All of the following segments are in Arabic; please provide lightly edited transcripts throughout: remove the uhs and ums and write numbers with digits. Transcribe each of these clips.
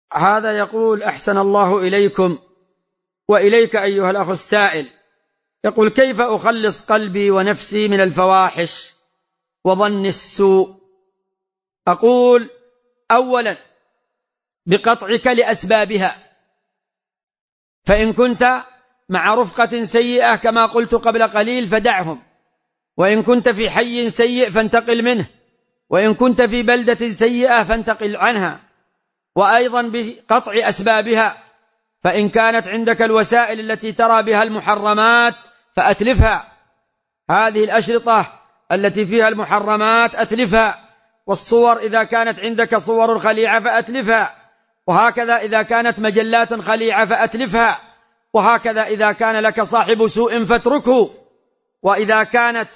هذا يقول: أحسن الله إليكم وإليك أيها الأخ السائل. يقول: كيف أخلص قلبي ونفسي من الفواحش وظن السوء؟ أقول: أولا بقطعك لأسبابها، فإن كنت مع رفقة سيئة كما قلت قبل قليل فدعهم، وإن كنت في حي سيء فانتقل منه، وإن كنت في بلدة سيئة فانتقل عنها. وأيضا بقطع أسبابها، فإن كانت عندك الوسائل التي ترى بها المحرمات فأتلفها، هذه الأشرطة التي فيها المحرمات أتلفها، والصور إذا كانت عندك صور خليعة فأتلفها، وهكذا إذا كانت مجلات خليعة فأتلفها، وهكذا إذا كان لك صاحب سوء فاتركه، وإذا كانت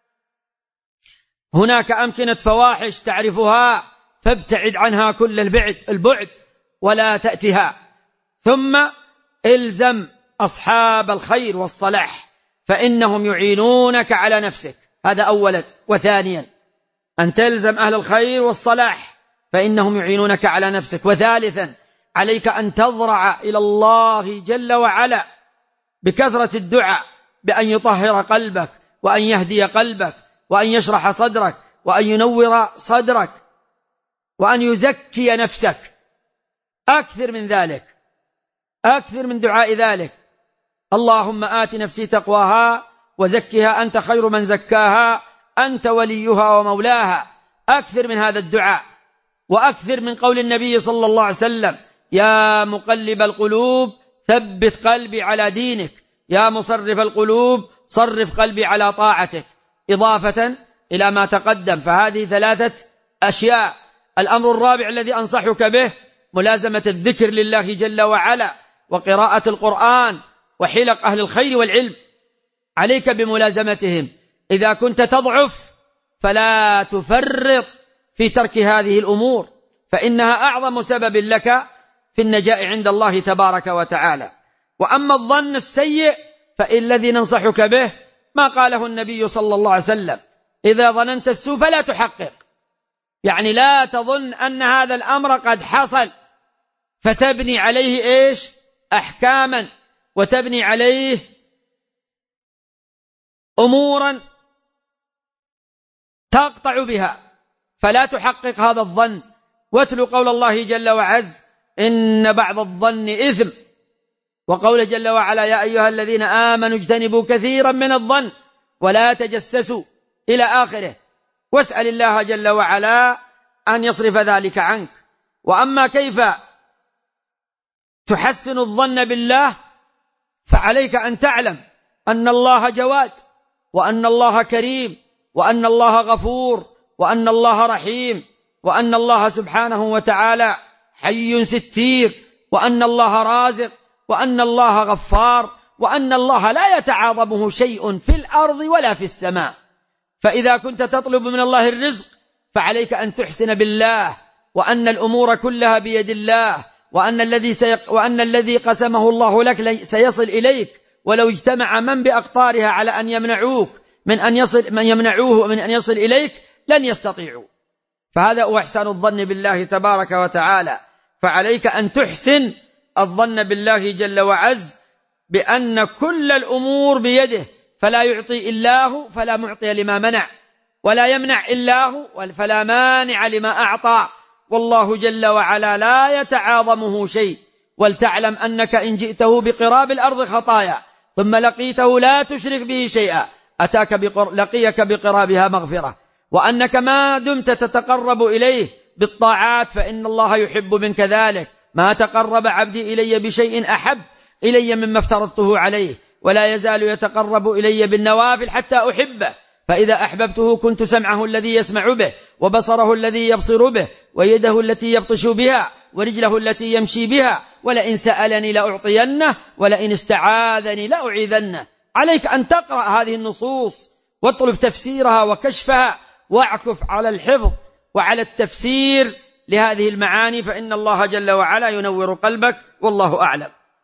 هناك أمكنة فواحش تعرفها فابتعد عنها كل البعد ولا تأتها. ثم الزم أصحاب الخير والصلاح فإنهم يعينونك على نفسك، هذا أولا. وثانيا أن تلزم أهل الخير والصلاح فإنهم يعينونك على نفسك. وثالثا عليك أن تضرع إلى الله جل وعلا بكثرة الدعاء بأن يطهر قلبك، وأن يهدي قلبك، وأن يشرح صدرك، وأن ينور صدرك، وأن يزكي نفسك. أكثر من ذلك، أكثر من دعاء ذلك: اللهم آت نفسي تقواها وزكها أنت خير من زكاها أنت وليها ومولاها. أكثر من هذا الدعاء، وأكثر من قول النبي صلى الله عليه وسلم: يا مقلب القلوب ثبت قلبي على دينك، يا مصرف القلوب صرف قلبي على طاعتك. إضافة إلى ما تقدم، فهذه 3 أشياء. الأمر الرابع الذي أنصحك به ملازمة الذكر لله جل وعلا، وقراءة القرآن، وحلق أهل الخير والعلم، عليك بملازمتهم. إذا كنت تضعف فلا تفرط في ترك هذه الأمور، فإنها أعظم سبب لك في النجاة عند الله تبارك وتعالى. وأما الظن السيء فالذي ننصحك به ما قاله النبي صلى الله عليه وسلم: إذا ظننت السوء فلا تحقق، يعني لا تظن أن هذا الأمر قد حصل فتبني عليه إيش؟ أحكاما، وتبني عليه أمورا تقطع بها، فلا تحقق هذا الظن. واتل قول الله جل وعز: إن بعض الظن إثم، وقول جل وعلا: يا أيها الذين آمنوا اجتنبوا كثيرا من الظن ولا تجسسوا، إلى آخره. واسأل الله جل وعلا أن يصرف ذلك عنك. وأما كيف تحسن الظن بالله، فعليك أن تعلم أن الله جواد، وأن الله كريم، وأن الله غفور، وأن الله رحيم، وأن الله سبحانه وتعالى حي ستير، وأن الله رازق، وأن الله غفار، وأن الله لا يتعاظمه شيء في الأرض ولا في السماء. فإذا كنت تطلب من الله الرزق فعليك أن تحسن بالله، وأن الأمور كلها بيد الله، وأن الذي قسمه الله لك سيصل إليك، ولو اجتمع من بأقطارها على أن يمنعوه من أن يصل إليك لن يستطيعوا. فهذا هو إحسان الظن بالله تبارك وتعالى. فعليك أن تحسن الظن بالله جل وعز بأن كل الأمور بيده، فلا يعطي إلا هو فلا معطي لما منع، ولا يمنع إلا هو فلا مانع لما أعطى، والله جل وعلا لا يتعاظمه شيء. ولتعلم أنك إن جئته بقراب الأرض خطايا ثم لقيته لا تشرك به شيئا لقيك بقرابها مغفرة، وأنك ما دمت تتقرب إليه بالطاعات فإن الله يحب منك ذلك. ما تقرب عبدي إلي بشيء أحب إلي مما افترضته عليه، ولا يزال يتقرب إلي بالنوافل حتى أحبه، فإذا أحببته كنت سمعه الذي يسمع به، وبصره الذي يبصر به، ويده التي يبطش بها، ورجله التي يمشي بها، ولئن سألني لأعطينه، ولئن استعاذني لأعيذنه. عليك أن تقرأ هذه النصوص واطلب تفسيرها وكشفها، واعكف على الحفظ وعلى التفسير لهذه المعاني، فإن الله جل وعلا ينور قلبك، والله أعلم.